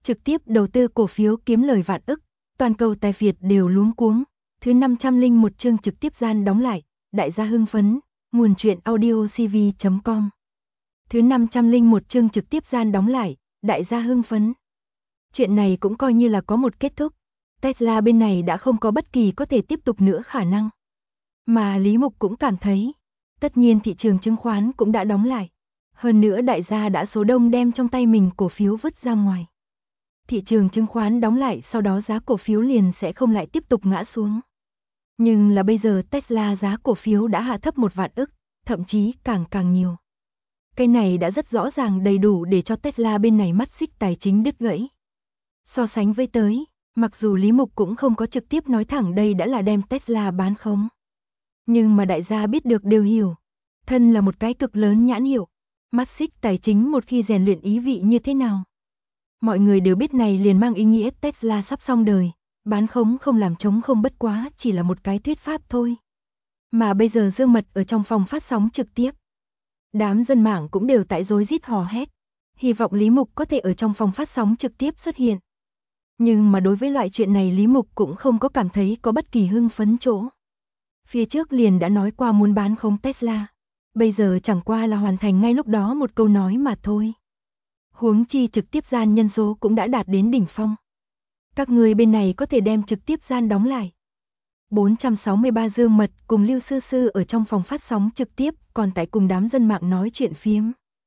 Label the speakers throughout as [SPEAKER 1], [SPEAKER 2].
[SPEAKER 1] trực tiếp đầu tư cổ phiếu kiếm lời vạn ức, toàn cầu tài Việt đều luống cuống. Thứ 501 chương trực tiếp gian đóng lại, đại gia hưng phấn, nguồn truyện audiocv.com. Thứ 501 chương trực tiếp gian đóng lại, đại gia hưng phấn. Chuyện này cũng coi như là có một kết thúc. Tesla bên này đã không có bất kỳ có thể tiếp tục nữa khả năng. Mà Lý Mục cũng cảm thấy, tất nhiên thị trường chứng khoán cũng đã đóng lại. Hơn nữa đại gia đã số đông đem trong tay mình cổ phiếu vứt ra ngoài. Thị trường chứng khoán đóng lại, sau đó giá cổ phiếu liền sẽ không lại tiếp tục ngã xuống. Nhưng là bây giờ Tesla giá cổ phiếu đã hạ thấp 1 vạn ức, thậm chí càng nhiều. Cái này đã rất rõ ràng đầy đủ để cho Tesla bên này mắt xích tài chính đứt gãy. So sánh với tới, mặc dù Lý Mục cũng không có trực tiếp nói thẳng đây đã là đem Tesla bán khống. Nhưng mà đại gia biết được đều hiểu, thân là một cái cực lớn nhãn hiệu, mắt xích tài chính một khi rèn luyện ý vị như thế nào. Mọi người đều biết này liền mang ý nghĩa Tesla sắp xong đời, bán khống không làm trống không bất quá chỉ là một cái thuyết pháp thôi. Mà bây giờ Dương Mật ở trong phòng phát sóng trực tiếp. Đám dân mạng cũng đều tại rối rít hò hét, hy vọng Lý Mục có thể ở trong phòng phát sóng trực tiếp xuất hiện. Nhưng mà đối với loại chuyện này Lý Mục cũng không có cảm thấy có bất kỳ hưng phấn chỗ. Phía trước liền đã nói qua muốn bán khống Tesla, bây giờ chẳng qua là hoàn thành ngay lúc đó một câu nói mà thôi. Huống chi trực tiếp gian nhân số cũng đã đạt đến đỉnh phong. Các người bên này có thể đem trực tiếp gian đóng lại. 463 Dương Mật cùng Lưu Sư Sư ở trong phòng phát sóng trực tiếp, còn tại cùng đám dân mạng nói chuyện phiếm.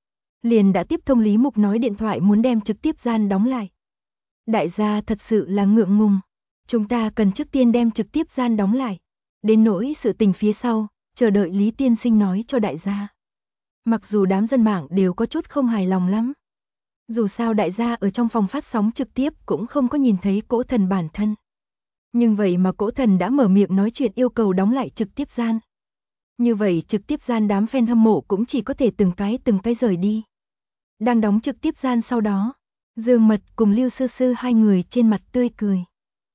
[SPEAKER 1] Liền đã tiếp thông Lý Mục nói điện thoại muốn đem trực tiếp gian đóng lại. Đại gia thật sự là ngượng ngùng. Chúng ta cần trước tiên đem trực tiếp gian đóng lại. Đến nỗi sự tình phía sau, chờ đợi Lý Tiên Sinh nói cho đại gia. Mặc dù đám dân mạng đều có chút không hài lòng lắm. Dù sao đại gia ở trong phòng phát sóng trực tiếp cũng không có nhìn thấy Cỗ Thần bản thân. Nhưng vậy mà Cỗ Thần đã mở miệng nói chuyện yêu cầu đóng lại trực tiếp gian. Như vậy trực tiếp gian đám fan hâm mộ cũng chỉ có thể từng cái rời đi. Đang đóng trực tiếp gian sau đó, Dương Mật cùng Lưu Sư Sư hai người trên mặt tươi cười.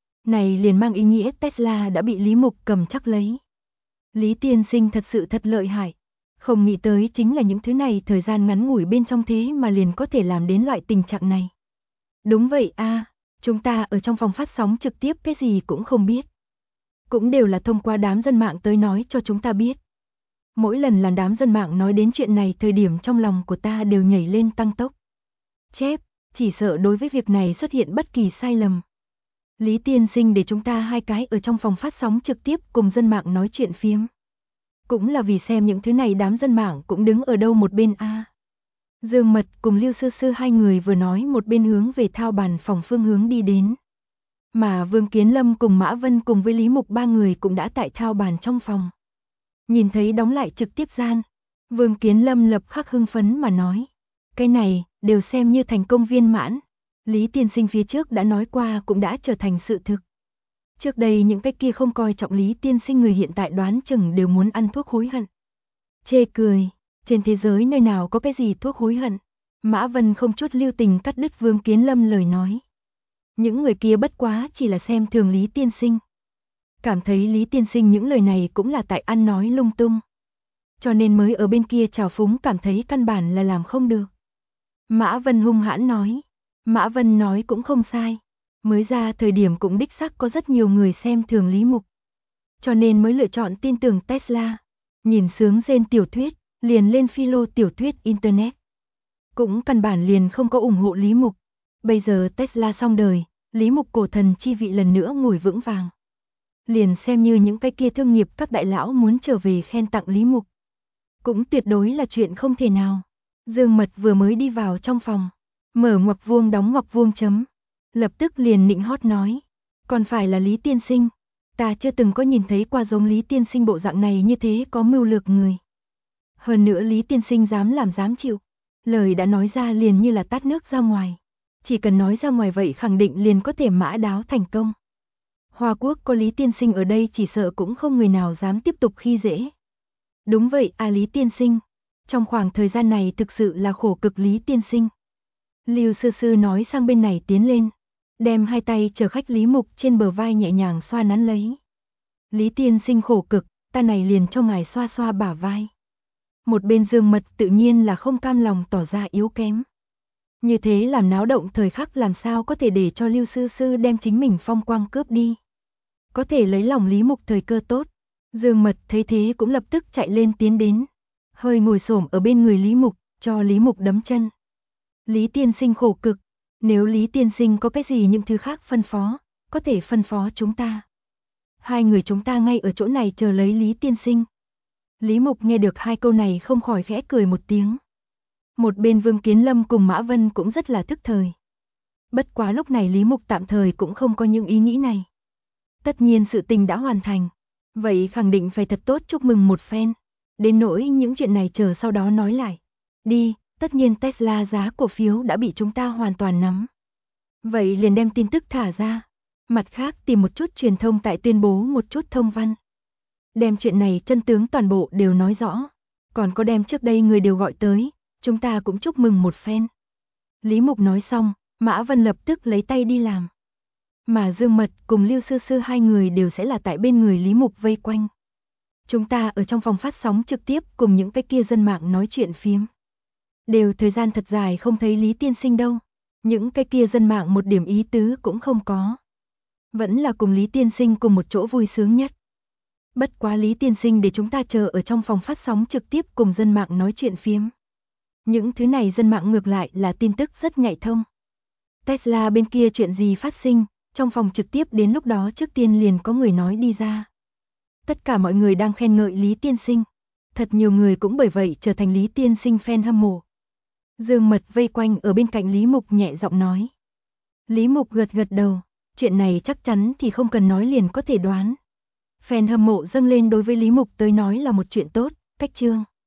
[SPEAKER 1] Này liền mang ý nghĩa Tesla đã bị Lý Mục cầm chắc lấy. Lý Tiên Sinh thật sự thật lợi hại. Không nghĩ tới chính là những thứ này thời gian ngắn ngủi bên trong thế mà liền có thể làm đến loại tình trạng này. Đúng vậy a, chúng ta ở trong phòng phát sóng trực tiếp cái gì cũng không biết. Cũng đều là thông qua đám dân mạng tới nói cho chúng ta biết. Mỗi lần là đám dân mạng nói đến chuyện này thời điểm trong lòng của ta đều nhảy lên tăng tốc. Chép, chỉ sợ đối với việc này xuất hiện bất kỳ sai lầm. Lý Tiên Sinh để chúng ta hai cái ở trong phòng phát sóng trực tiếp cùng dân mạng nói chuyện phiếm. Cũng là vì xem những thứ này đám dân mạng cũng đứng ở đâu một bên a. Dương Mật cùng Lưu Sư Sư hai người vừa nói một bên hướng về thao bàn phòng phương hướng đi đến. Mà Vương Kiến Lâm cùng Mã Vân cùng với Lý Mục ba người cũng đã tại thao bàn trong phòng. Nhìn thấy đóng lại trực tiếp gian, Vương Kiến Lâm lập khắc hưng phấn mà nói. Cái này, đều xem như thành công viên mãn. Lý Tiên Sinh phía trước đã nói qua cũng đã trở thành sự thực. Trước đây những cái kia không coi trọng Lý Tiên Sinh người hiện tại đoán chừng đều muốn ăn thuốc hối hận. Chê cười, trên thế giới nơi nào có cái gì thuốc hối hận. Mã Vân không chút lưu tình cắt đứt Vương Kiến Lâm lời nói. Những người kia bất quá chỉ là xem thường Lý Tiên Sinh. Cảm thấy Lý Tiên Sinh những lời này cũng là tại ăn nói lung tung. Cho nên mới ở bên kia trào phúng cảm thấy căn bản là làm không được. Mã Vân hung hãn nói. Mã Vân nói cũng không sai. Mới ra thời điểm cũng đích xác có rất nhiều người xem thường Lý Mục. Cho nên mới lựa chọn tin tưởng Tesla. Nhìn sướng rên tiểu thuyết, liền lên philo tiểu thuyết Internet. Cũng căn bản liền không có ủng hộ Lý Mục. Bây giờ Tesla xong đời, Lý Mục cổ thần chi vị lần nữa ngồi vững vàng. Liền xem như những cái kia thương nghiệp các đại lão muốn trở về khen tặng Lý Mục. Cũng tuyệt đối là chuyện không thể nào. Dương Mật vừa mới đi vào trong phòng, mở ngoặc vuông đóng ngoặc vuông chấm. Lập tức liền nịnh hót nói, còn phải là Lý Tiên Sinh. Ta chưa từng có nhìn thấy qua giống Lý Tiên Sinh bộ dạng này như thế có mưu lược người. Hơn nữa Lý Tiên Sinh dám làm dám chịu. Lời đã nói ra liền như là tát nước ra ngoài. Chỉ cần nói ra ngoài vậy khẳng định liền có thể mã đáo thành công. Hoa Quốc có Lý Tiên Sinh ở đây chỉ sợ cũng không người nào dám tiếp tục khi dễ. Đúng vậy à Lý Tiên Sinh. Trong khoảng thời gian này thực sự là khổ cực Lý Tiên Sinh. Lưu Sư Sư nói sang bên này tiến lên. Đem hai tay chờ khách Lý Mục trên bờ vai nhẹ nhàng xoa nắn lấy. Lý Tiên Sinh khổ cực, ta này liền cho ngài xoa xoa bả vai. Một bên Dương Mật tự nhiên là không cam lòng tỏ ra yếu kém. Như thế làm náo động thời khắc làm sao có thể để cho Lưu Sư Sư đem chính mình phong quang cướp đi. Có thể lấy lòng Lý Mục thời cơ tốt. Dương Mật thấy thế cũng lập tức chạy lên tiến đến. Hơi ngồi xổm ở bên người Lý Mục, cho Lý Mục đấm chân. Lý tiên sinh khổ cực. Nếu Lý tiên sinh có cái gì những thứ khác phân phó, có thể phân phó chúng ta. Hai người chúng ta ngay ở chỗ này chờ lấy Lý tiên sinh. Lý Mục nghe được hai câu này không khỏi khẽ cười một tiếng. Một bên Vương Kiến Lâm cùng Mã Vân cũng rất là thức thời. Bất quá lúc này Lý Mục tạm thời cũng không có những ý nghĩ này. Tất nhiên sự tình đã hoàn thành, vậy khẳng định phải thật tốt chúc mừng một phen. Đến nỗi những chuyện này chờ sau đó nói lại. Đi, tất nhiên Tesla giá cổ phiếu đã bị chúng ta hoàn toàn nắm. Vậy liền đem tin tức thả ra. Mặt khác tìm một chút truyền thông tại tuyên bố một chút thông văn. Đem chuyện này chân tướng toàn bộ đều nói rõ. Còn có đem trước đây người đều gọi tới, chúng ta cũng chúc mừng một phen. Lý Mục nói xong, Mã Vân lập tức lấy tay đi làm. Mà Dương Mật cùng Lưu Sư Sư hai người đều sẽ là tại bên người Lý Mục vây quanh. Chúng ta ở trong phòng phát sóng trực tiếp cùng những cái kia dân mạng nói chuyện phiếm. Đều thời gian thật dài không thấy Lý tiên sinh đâu. Những cái kia dân mạng một điểm ý tứ cũng không có. Vẫn là cùng Lý tiên sinh cùng một chỗ vui sướng nhất. Bất quá Lý tiên sinh để chúng ta chờ ở trong phòng phát sóng trực tiếp cùng dân mạng nói chuyện phiếm. Những thứ này dân mạng ngược lại là tin tức rất nhạy thông. Tesla bên kia chuyện gì phát sinh, trong phòng trực tiếp đến lúc đó trước tiên liền có người nói đi ra. Tất cả mọi người đang khen ngợi Lý tiên sinh. Thật nhiều người cũng bởi vậy trở thành Lý tiên sinh fan hâm mộ. Dương Mật vây quanh ở bên cạnh Lý Mục nhẹ giọng nói. Lý Mục gật gật đầu, chuyện này chắc chắn thì không cần nói liền có thể đoán. Fan hâm mộ dâng lên đối với Lý Mục tới nói là một chuyện tốt, cách chương.